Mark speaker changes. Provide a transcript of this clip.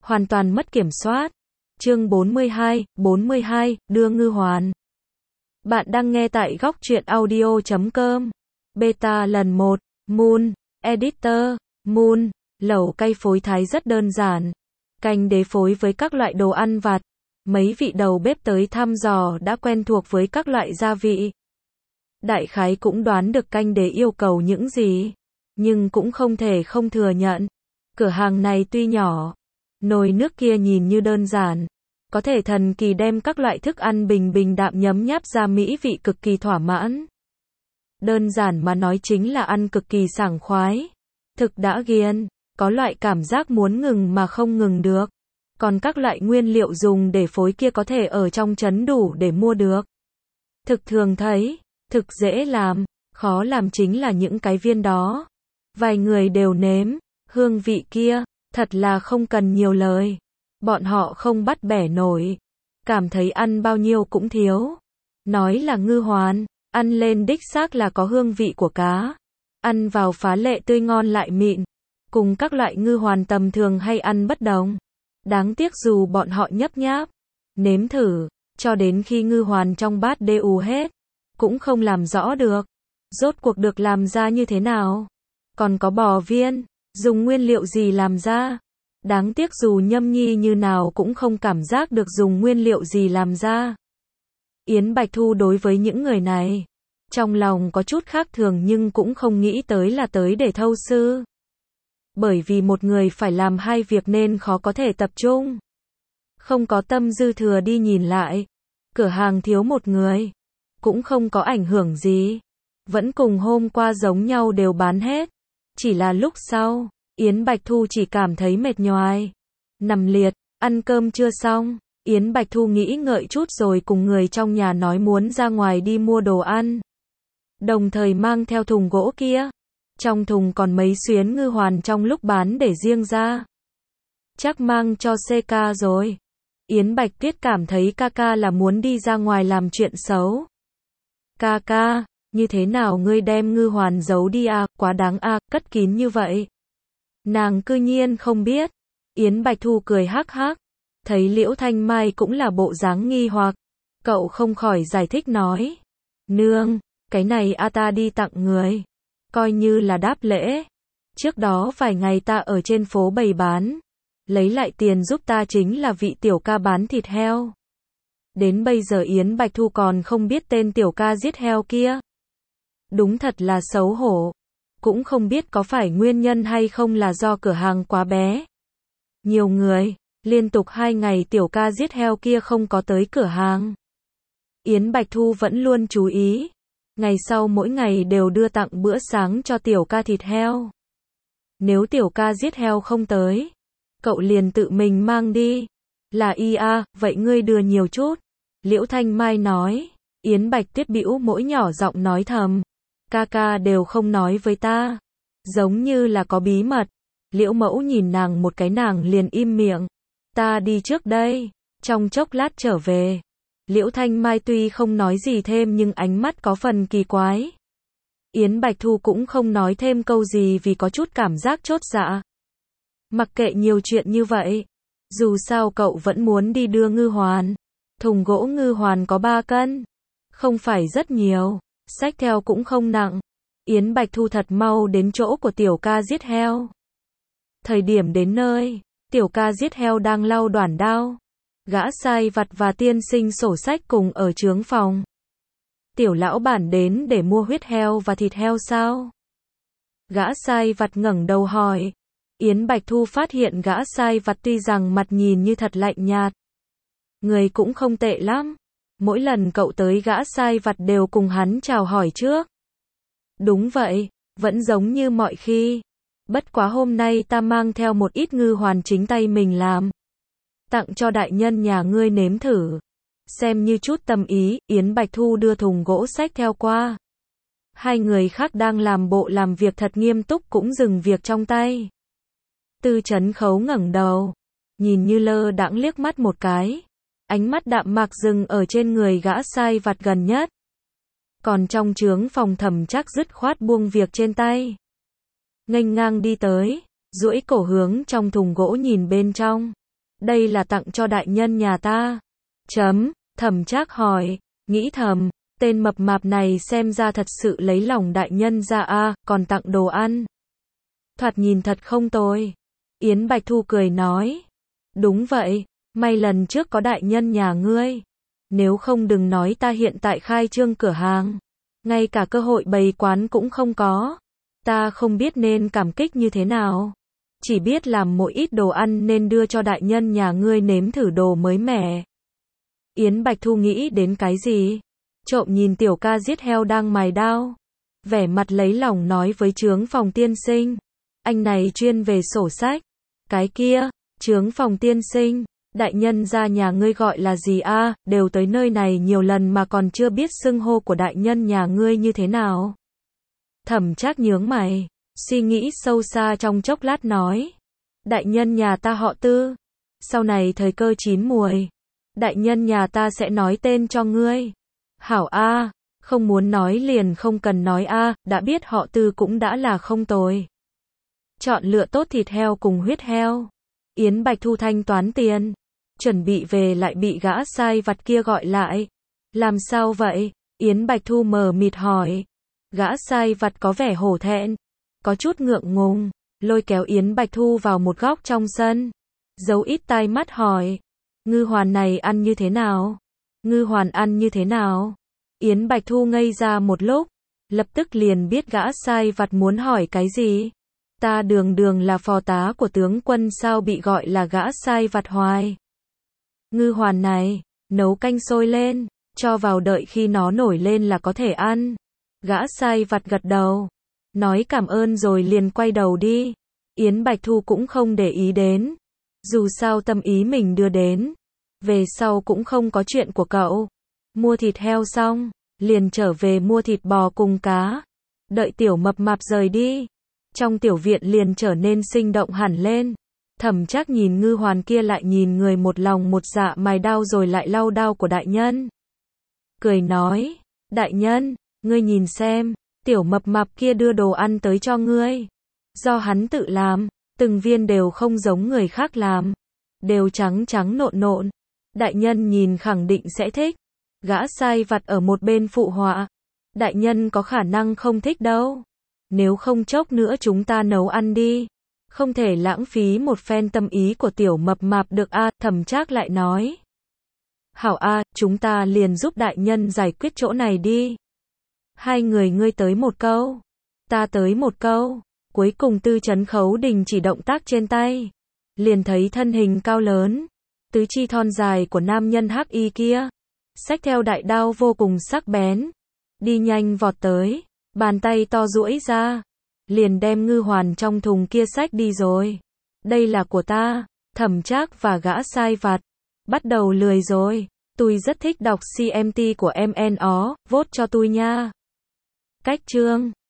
Speaker 1: hoàn toàn mất kiểm soát. Chương 42, đưa ngư hoàn. Bạn đang nghe tại góc truyện audio.com. Beta lần 1, Moon, Editor, Moon, lẩu cay phối thái rất đơn giản. Canh đế phối với các loại đồ ăn vặt. Mấy vị đầu bếp tới thăm dò đã quen thuộc với các loại gia vị. Đại khái cũng đoán được canh đế yêu cầu những gì. Nhưng cũng không thể không thừa nhận. Cửa hàng này tuy nhỏ, nồi nước kia nhìn như đơn giản, có thể thần kỳ đem các loại thức ăn bình bình đạm nhấm nháp ra mỹ vị cực kỳ thỏa mãn. Đơn giản mà nói chính là ăn cực kỳ sảng khoái. Thực đã ghiền, có loại cảm giác muốn ngừng mà không ngừng được. Còn các loại nguyên liệu dùng để phối kia có thể ở trong trấn đủ để mua được. Thực thường thấy, thực dễ làm, khó làm chính là những cái viên đó. Vài người đều nếm, hương vị kia, thật là không cần nhiều lời. Bọn họ không bắt bẻ nổi, cảm thấy ăn bao nhiêu cũng thiếu. Nói là ngư hoàn, ăn lên đích xác là có hương vị của cá. Ăn vào phá lệ tươi ngon lại mịn, cùng các loại ngư hoàn tầm thường hay ăn bất đồng. Đáng tiếc dù bọn họ nhấp nháp, nếm thử, cho đến khi ngư hoàn trong bát đều hết, cũng không làm rõ được. Rốt cuộc được làm ra như thế nào? Còn có bò viên, dùng nguyên liệu gì làm ra? Đáng tiếc dù nhâm nhi như nào cũng không cảm giác được dùng nguyên liệu gì làm ra. Yến Bạch Thu đối với những người này, trong lòng có chút khác thường nhưng cũng không nghĩ tới là tới để thâu sư. Bởi vì một người phải làm hai việc nên khó có thể tập trung. Không có tâm dư thừa đi nhìn lại. Cửa hàng thiếu một người. Cũng không có ảnh hưởng gì. Vẫn cùng hôm qua giống nhau đều bán hết. Chỉ là lúc sau, Yến Bạch Thu chỉ cảm thấy mệt nhoài. Nằm liệt, ăn cơm chưa xong. Yến Bạch Thu nghĩ ngợi chút rồi cùng người trong nhà nói muốn ra ngoài đi mua đồ ăn. Đồng thời mang theo thùng gỗ kia. Trong thùng còn mấy xuyến ngư hoàn trong lúc bán để riêng ra. Chắc mang cho CK rồi. Yến Bạch Tuyết cảm thấy ca là muốn đi ra ngoài làm chuyện xấu. Ca, như thế nào ngươi đem ngư hoàn giấu đi à, quá đáng à, cất kín như vậy. Nàng cư nhiên không biết. Yến Bạch Thu cười hắc hắc. Thấy Liễu Thanh Mai cũng là bộ dáng nghi hoặc. Cậu không khỏi giải thích nói. Nương, cái này ta đi tặng người. Coi như là đáp lễ. Trước đó vài ngày ta ở trên phố bày bán. Lấy lại tiền giúp ta chính là vị tiểu ca bán thịt heo. Đến bây giờ Yến Bạch Thu còn không biết tên tiểu ca giết heo kia. Đúng thật là xấu hổ. Cũng không biết có phải nguyên nhân hay không là do cửa hàng quá bé. Nhiều người, liên tục 2 ngày tiểu ca giết heo kia không có tới cửa hàng. Yến Bạch Thu vẫn luôn chú ý. Ngày sau mỗi ngày đều đưa tặng bữa sáng cho tiểu ca thịt heo. Nếu tiểu ca giết heo không tới, cậu liền tự mình mang đi. Là vậy ngươi đưa nhiều chút. Liễu Thanh Mai nói. Yến Bạch Tuyết bĩu mỗi nhỏ giọng nói thầm. Ca đều không nói với ta. Giống như là có bí mật. Liễu Mẫu nhìn nàng một cái nàng liền im miệng. Ta đi trước đây. Trong chốc lát trở về. Liễu Thanh Mai tuy không nói gì thêm nhưng ánh mắt có phần kỳ quái. Yến Bạch Thu cũng không nói thêm câu gì vì có chút cảm giác chốt dạ. Mặc kệ nhiều chuyện như vậy. Dù sao cậu vẫn muốn đi đưa ngư hoàn. Thùng gỗ ngư hoàn có 3 cân. Không phải rất nhiều. Xách theo cũng không nặng. Yến Bạch Thu thật mau đến chỗ của tiểu ca giết heo. Thời điểm đến nơi, tiểu ca giết heo đang lau đoản đao. Gã sai vặt và tiên sinh sổ sách cùng ở trướng phòng. Tiểu lão bản đến để mua huyết heo và thịt heo sao? Gã sai vặt ngẩng đầu hỏi. Yến Bạch Thu phát hiện gã sai vặt tuy rằng mặt nhìn như thật lạnh nhạt. Người cũng không tệ lắm. Mỗi lần cậu tới gã sai vặt đều cùng hắn chào hỏi trước. Đúng vậy, vẫn giống như mọi khi. Bất quá hôm nay ta mang theo một ít ngư hoàn chính tay mình làm. Tặng cho đại nhân nhà ngươi nếm thử. Xem như chút tâm ý, Yến Bạch Thu đưa thùng gỗ xách theo qua. Hai người khác đang làm bộ làm việc thật nghiêm túc cũng dừng việc trong tay. Tư Chấn Khấu ngẩng đầu, nhìn như lơ đãng liếc mắt một cái. Ánh mắt đạm mạc dừng ở trên người gã sai vặt gần nhất. Còn trong trướng phòng Thẩm Trác dứt khoát buông việc trên tay. Nghênh ngang đi tới, duỗi cổ hướng trong thùng gỗ nhìn bên trong. đây là tặng cho đại nhân nhà ta. Thẩm Trác hỏi, nghĩ thầm, tên mập mạp này xem ra thật sự lấy lòng đại nhân ra a, còn tặng đồ ăn. Thoạt nhìn thật không tồi. Yến Bạch Thu cười nói, đúng vậy, may lần trước có đại nhân nhà ngươi. Nếu không đừng nói ta hiện tại khai trương cửa hàng, ngay cả cơ hội bày quán cũng không có. Ta không biết nên cảm kích như thế nào. Chỉ biết làm một ít đồ ăn nên đưa cho đại nhân nhà ngươi nếm thử đồ mới mẻ. Yến Bạch Thu nghĩ đến cái gì? Trộm nhìn tiểu ca giết heo đang mài đao. Vẻ mặt lấy lòng nói với Chướng Phòng tiên sinh. Anh này chuyên về sổ sách. Cái kia, Chướng Phòng tiên sinh, đại nhân gia nhà ngươi gọi là gì a? Đều tới nơi này nhiều lần mà còn chưa biết xưng hô của đại nhân nhà ngươi như thế nào. Thẩm Trác nhướng mày, suy nghĩ sâu xa trong chốc lát nói. Đại nhân nhà ta họ Tư. Sau này thời cơ chín muồi, đại nhân nhà ta sẽ nói tên cho ngươi. Hảo a, không muốn nói liền không cần nói a, đã biết họ Tư cũng đã là không tồi. Chọn lựa tốt thịt heo cùng huyết heo. Yến Bạch Thu thanh toán tiền, chuẩn bị về lại bị gã sai vặt kia gọi lại. Làm sao vậy? Yến Bạch Thu mờ mịt hỏi. Gã sai vặt có vẻ hổ thẹn, có chút ngượng ngùng, lôi kéo Yến Bạch Thu vào một góc trong sân. Giấu ít tai mắt hỏi, ngư hoàn này ăn như thế nào? Ngư hoàn ăn như thế nào? Yến Bạch Thu ngây ra một lúc, lập tức liền biết gã sai vặt muốn hỏi cái gì. Ta đường đường là phò tá của tướng quân sao bị gọi là gã sai vặt hoài. Ngư hoàn này, nấu canh sôi lên, cho vào đợi khi nó nổi lên là có thể ăn. Gã sai vặt gật đầu, nói cảm ơn rồi liền quay đầu đi. Yến Bạch Thu cũng không để ý đến. Dù sao tâm ý mình đưa đến, về sau cũng không có chuyện của cậu. Mua thịt heo xong, liền trở về mua thịt bò cùng cá. Đợi tiểu mập mạp rời đi, trong tiểu viện liền trở nên sinh động hẳn lên. Thẩm Trác nhìn ngư hoàn kia lại nhìn người một lòng một dạ mài đao rồi lại lau đao của đại nhân. Cười nói, đại nhân, ngươi nhìn xem, tiểu mập mạp kia đưa đồ ăn tới cho ngươi. Do hắn tự làm, từng viên đều không giống người khác làm. Đều trắng trắng nộn nộn. Đại nhân nhìn khẳng định sẽ thích. Gã sai vặt ở một bên phụ họa. Đại nhân có khả năng không thích đâu. Nếu không chốc nữa chúng ta nấu ăn đi. Không thể lãng phí một phen tâm ý của tiểu mập mạp được a. Thẩm Trác lại nói. Hảo a, chúng ta liền giúp đại nhân giải quyết chỗ này đi. Hai người ngươi tới một câu, ta tới một câu. Cuối cùng Tư Trấn Khấu đình chỉ động tác trên tay. Liền thấy thân hình cao lớn, tứ chi thon dài của nam nhân hắc y kia, xách theo đại đao vô cùng sắc bén, đi nhanh vọt tới, bàn tay to duỗi ra, liền đem ngư hoàn trong thùng kia xách đi rồi. Đây là của ta. Thẩm Trác và gã sai vặt bắt đầu lười rồi. Tôi rất thích đọc CMT của MNO, vote cho tôi nha. Cách chương